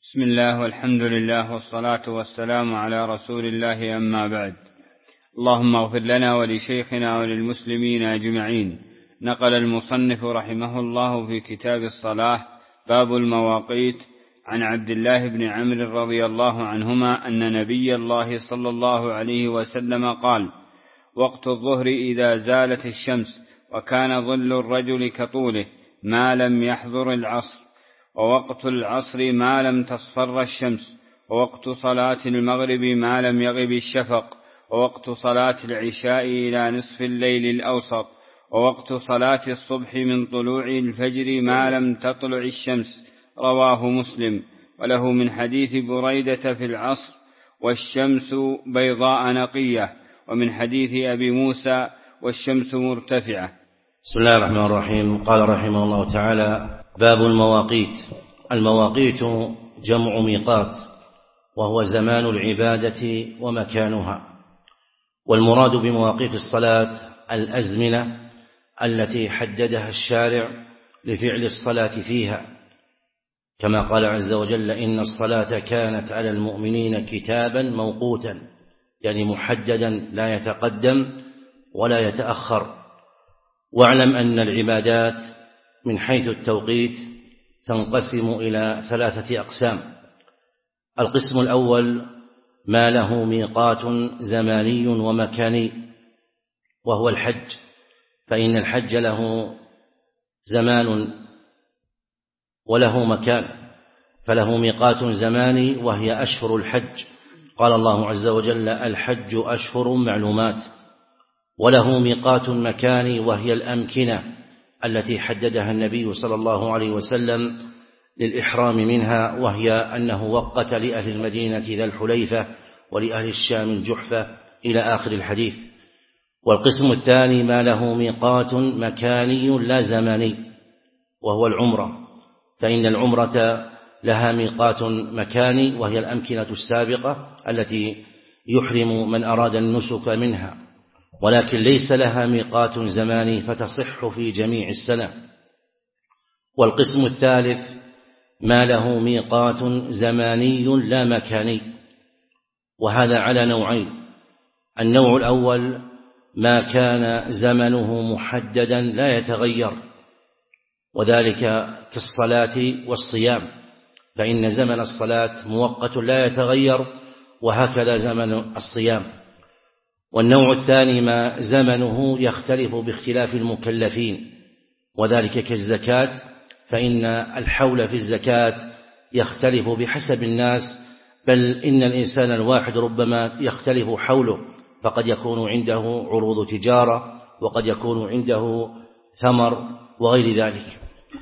بسم الله والحمد لله والصلاة والسلام على رسول الله، أما بعد. اللهم اغفر لنا ولشيخنا وللمسلمين أجمعين. نقل المصنف رحمه الله في كتاب الصلاة باب المواقيت عن عبد الله بن عمرو رضي الله عنهما أن نبي الله صلى الله عليه وسلم قال: وقت الظهر إذا زالت الشمس وكان ظل الرجل كطوله ما لم يحضر العصر، ووقت العصر ما لم تصفر الشمس، ووقت صلاة المغرب ما لم يغب الشفق، ووقت صلاة العشاء إلى نصف الليل الأوسط، ووقت صلاة الصبح من طلوع الفجر ما لم تطلع الشمس. رواه مسلم. وله من حديث بريدة في العصر: والشمس بيضاء نقية. ومن حديث أبي موسى: والشمس مرتفعة. بسم الله الرحمن الرحيم. قال رحمه الله تعالى: باب المواقيت. المواقيت جمع ميقات، وهو زمان العبادة ومكانها. والمراد بمواقيت الصلاة الأزمنة التي حددها الشارع لفعل الصلاة فيها، كما قال عز وجل: إن الصلاة كانت على المؤمنين كتابا موقوتا، يعني محددا لا يتقدم ولا يتأخر. واعلم أن العبادات من حيث التوقيت تنقسم إلى 3 أقسام. القسم الأول ما له ميقات زماني ومكاني، وهو الحج، فإن الحج له زمان وله مكان. فله ميقات زماني وهي أشهر الحج، قال الله عز وجل: الحج أشهر معلومات. وله ميقات مكاني وهي الأمكنة التي حددها النبي صلى الله عليه وسلم للإحرام منها، وهي أنه وقت لأهل المدينة ذا الحليفة ولأهل الشام الجحفة إلى آخر الحديث. والقسم الثاني ما له ميقات مكاني لا زماني، وهو العمرة، فإن العمرة لها ميقات مكاني وهي الأمكنة السابقة التي يحرم من أراد النسك منها، ولكن ليس لها ميقات زماني فتصح في جميع السنة. والقسم الثالث ما له ميقات زماني لا مكاني، وهذا على نوعين. النوع الأول ما كان زمنه محددا لا يتغير، وذلك كالصلاة والصيام، فإن زمن الصلاة مؤقت لا يتغير، وهكذا زمن الصيام. والنوع الثاني ما زمنه يختلف باختلاف المكلفين، وذلك كالزكاة، فإن الحول في الزكاة يختلف بحسب الناس، بل إن الإنسان الواحد ربما يختلف حوله، فقد يكون عنده عروض تجارة، وقد يكون عنده ثمر وغير ذلك.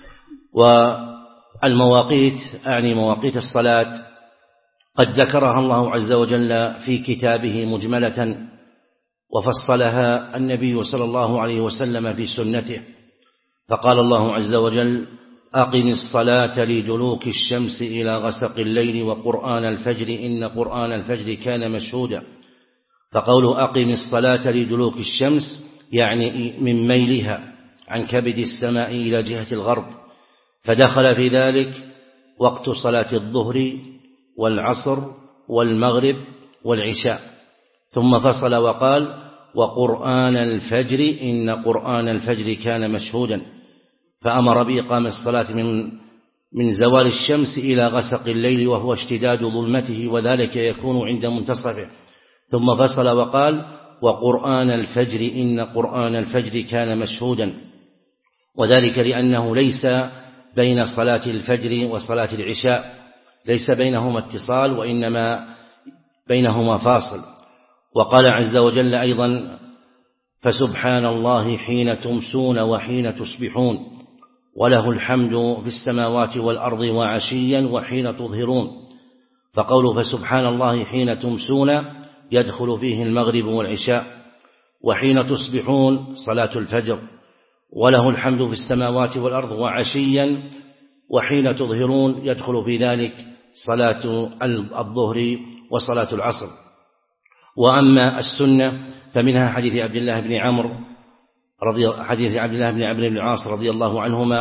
والمواقيت أعني مواقيت الصلاة قد ذكرها الله عز وجل في كتابه مجملة، وفصلها النبي صلى الله عليه وسلم في سنته، فقال الله عز وجل: أقم الصلاة لدلوك الشمس إلى غسق الليل وقرآن الفجر إن قرآن الفجر كان مشهودا. فقوله أقم الصلاة لدلوك الشمس يعني من ميلها عن كبد السماء إلى جهة الغرب، فدخل في ذلك وقت صلاة الظهر والعصر والمغرب والعشاء، ثم فصل وقال: وقرآن الفجر إن قرآن الفجر كان مشهودا، فأمر بإقام الصلاة من زوال الشمس إلى غسق الليل، وهو اشتداد ظلمته، وذلك يكون عند منتصفه. ثم فصل وقال: وقرآن الفجر إن قرآن الفجر كان مشهودا، وذلك لأنه ليس بين صلاة الفجر وصلاة العشاء ليس بينهما اتصال، وإنما بينهما فاصل. وقال عز وجل أيضا: فسبحان الله حين تمسون وحين تصبحون وله الحمد في السماوات والأرض وعشيا وحين تظهرون. فقوله فسبحان الله حين تمسون يدخل فيه المغرب والعشاء، وحين تصبحون صلاة الفجر، وله الحمد في السماوات والأرض وعشيا وحين تظهرون يدخل في ذلك صلاة الظهر وصلاة العصر. وأما السنة فمنها حديث عبد الله بن عمرو بن العاص رضي الله عنهما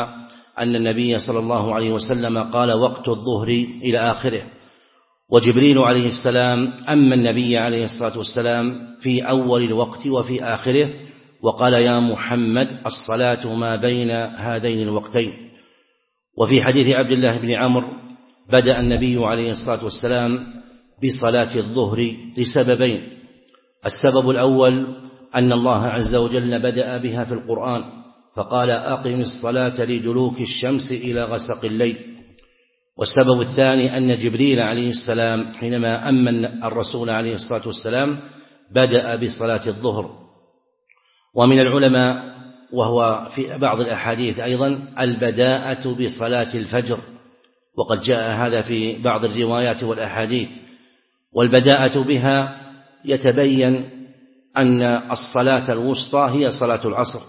أن النبي صلى الله عليه وسلم قال وقت الظهر إلى آخره. وجبريل عليه السلام أما النبي عليه الصلاة والسلام في أول الوقت وفي آخره، وقال يا محمد الصلاة ما بين هذين الوقتين. وفي حديث عبد الله بن عمرو بدأ النبي عليه الصلاة والسلام بصلاة الظهر لسببين: السبب الأول أن الله عز وجل بدأ بها في القرآن فقال أقم الصلاة لدلوك الشمس إلى غسق الليل. والسبب الثاني أن جبريل عليه السلام حينما أمن الرسول عليه الصلاة والسلام بدأ بصلاة الظهر. ومن العلماء وهو في بعض الأحاديث أيضا البداءة بصلاة الفجر، وقد جاء هذا في بعض الروايات والأحاديث. والبداءة بها يتبين أن الصلاة الوسطى هي صلاة العصر،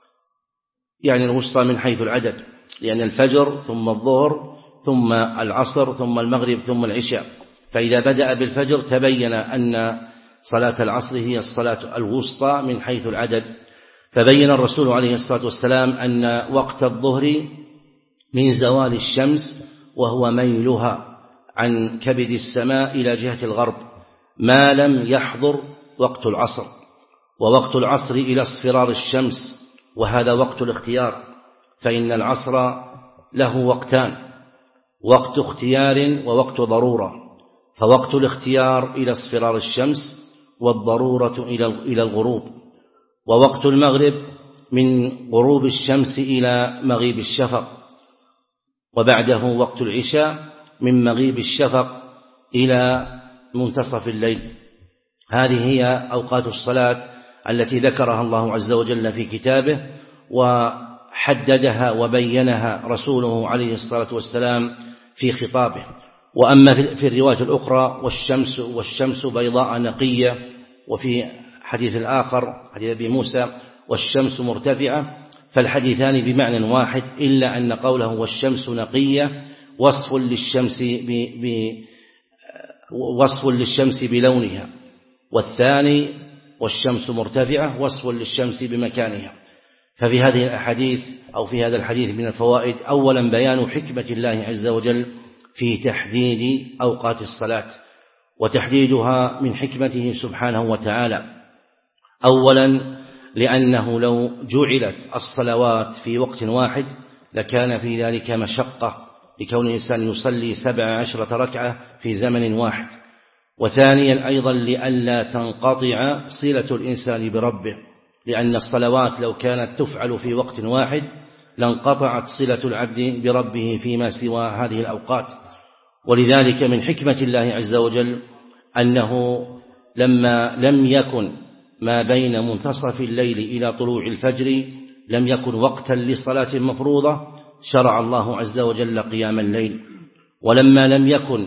يعني الوسطى من حيث العدد، لأن الفجر ثم الظهر ثم العصر ثم المغرب ثم العشاء، فإذا بدأ بالفجر تبين أن صلاة العصر هي الصلاة الوسطى من حيث العدد. فبين الرسول عليه الصلاة والسلام أن وقت الظهر من زوال الشمس وهو ميلها عن كبد السماء إلى جهة الغرب ما لم يحضر وقت العصر، ووقت العصر إلى اصفرار الشمس، وهذا وقت الاختيار، فإن العصر له وقتان: وقت اختيار ووقت ضرورة. فوقت الاختيار إلى اصفرار الشمس، والضرورة إلى الغروب. ووقت المغرب من غروب الشمس إلى مغيب الشفق، وبعده وقت العشاء من مغيب الشفق إلى منتصف الليل. هذه هي أوقات الصلاة التي ذكرها الله عز وجل في كتابه، وحددها وبينها رسوله عليه الصلاة والسلام في خطابه. وأما في الرواية الأخرى والشمس بيضاء نقية، وفي حديث الآخر حديث أبي موسى والشمس مرتفعة، فالحديثان بمعنى واحد، إلا أن قوله والشمس نقية وصف للشمس بلونها، والثاني والشمس مرتفعة وصف للشمس بمكانها. ففي هذه الأحاديث أو في هذا الحديث من الفوائد: أولا بيان حكمة الله عز وجل في تحديد أوقات الصلاة، وتحديدها من حكمته سبحانه وتعالى. أولا لأنه لو جعلت الصلوات في وقت واحد لكان في ذلك مشقة، لكون الإنسان يصلي 17 ركعة في زمن واحد. وثانيا أيضا لئلا تنقطع صلة الإنسان بربه، لأن الصلوات لو كانت تفعل في وقت واحد لانقطعت صلة العبد بربه فيما سوى هذه الأوقات. ولذلك من حكمة الله عز وجل أنه لما لم يكن ما بين منتصف الليل إلى طلوع الفجر لم يكن وقتا لصلاة مفروضة، شرع الله عز وجل قيام الليل. ولما لم يكن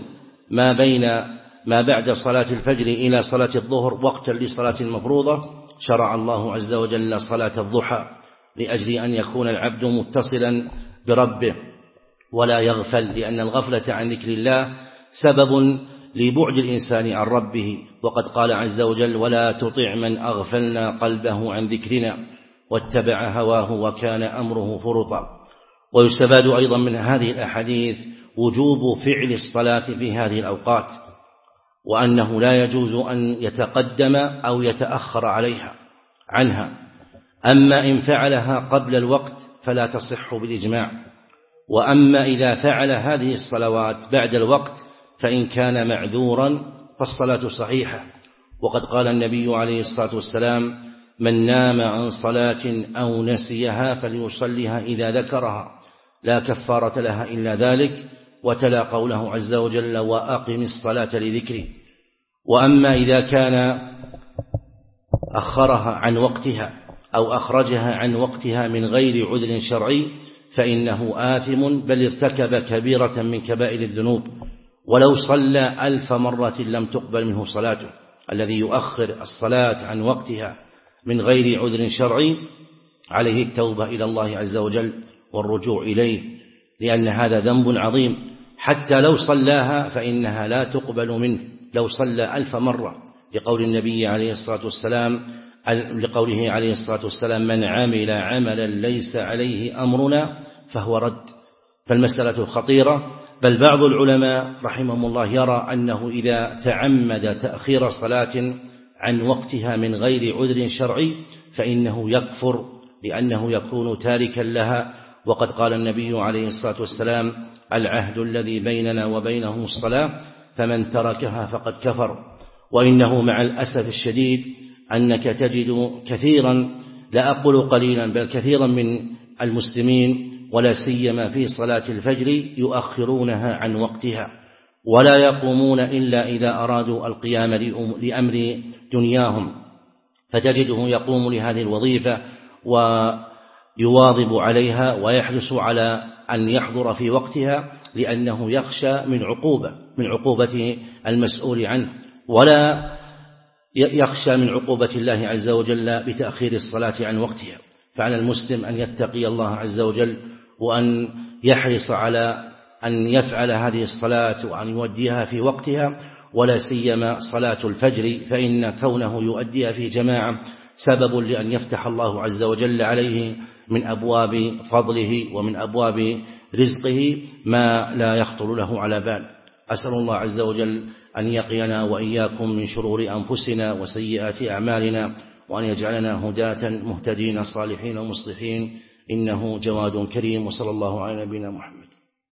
ما بعد صلاة الفجر إلى صلاة الظهر وقتا لصلاة مفروضة، شرع الله عز وجل صلاة الضحى، لأجل أن يكون العبد متصلا بربه ولا يغفل، لأن الغفلة عن ذكر الله سبب لبعد الإنسان عن ربه. وقد قال عز وجل: ولا تطع من أغفلنا قلبه عن ذكرنا واتبع هواه وكان أمره فرطا. ويستفاد أيضا من هذه الأحاديث وجوب فعل الصلاة في هذه الأوقات، وأنه لا يجوز أن يتقدم أو يتأخر عنها. أما إن فعلها قبل الوقت فلا تصح بالإجماع، وأما إذا فعل هذه الصلوات بعد الوقت فإن كان معذورا فالصلاة صحيحة. وقد قال النبي عليه الصلاة والسلام: من نام عن صلاة أو نسيها فليصليها إذا ذكرها لا كفارة لها إلا ذلك، وتلا قوله عز وجل: وأقم الصلاة لذكري. وأما إذا كان أخرها عن وقتها أو أخرجها عن وقتها من غير عذر شرعي فإنه آثم، بل ارتكب كبيرة من كبائر الذنوب، ولو صلى 1000 مرة لم تقبل منه صلاته. الذي يؤخر الصلاة عن وقتها من غير عذر شرعي عليه التوبة إلى الله عز وجل والرجوع إليه، لأن هذا ذنب عظيم، حتى لو صلاها فإنها لا تقبل منه لو صلى 1000 مرة، لقول النبي عليه الصلاة والسلام لقوله عليه الصلاة والسلام: من عمل عملا ليس عليه أمرنا فهو رد. فالمسألة خطيرة، بل بعض العلماء رحمهم الله يرى أنه إذا تعمد تأخير صلاة عن وقتها من غير عذر شرعي فإنه يكفر، لأنه يكون تاركا لها. وقد قال النبي عليه الصلاة والسلام: العهد الذي بيننا وبينهم الصلاة، فمن تركها فقد كفر. وإنه مع الأسف الشديد أنك تجد كثيرا، لا أقول قليلا بل كثيرا من المسلمين ولا سيما في صلاة الفجر يؤخرونها عن وقتها، ولا يقومون إلا إذا أرادوا القيام لأمر دنياهم، فتجده يقوم لهذه الوظيفة ويواظب عليها ويحرص على أن يحضر في وقتها، لأنه يخشى من عقوبة المسؤول عنه، ولا يخشى من عقوبة الله عز وجل بتأخير الصلاة عن وقتها. فعلى المسلم أن يتقي الله عز وجل، وأن يحرص على أن يفعل هذه الصلاة وأن يؤديها في وقتها، ولا سيما صلاة الفجر، فإن كونه يؤديها في جماعة سبب لأن يفتح الله عز وجل عليه من أبواب فضله ومن أبواب رزقه ما لا يخطر له على بال. أسأل الله عز وجل أن يقينا وإياكم من شرور أنفسنا وسيئات أعمالنا، وأن يجعلنا هداة مهتدين صالحين ومصلحين، إنه جواد كريم. وصلى الله على نبينا محمد.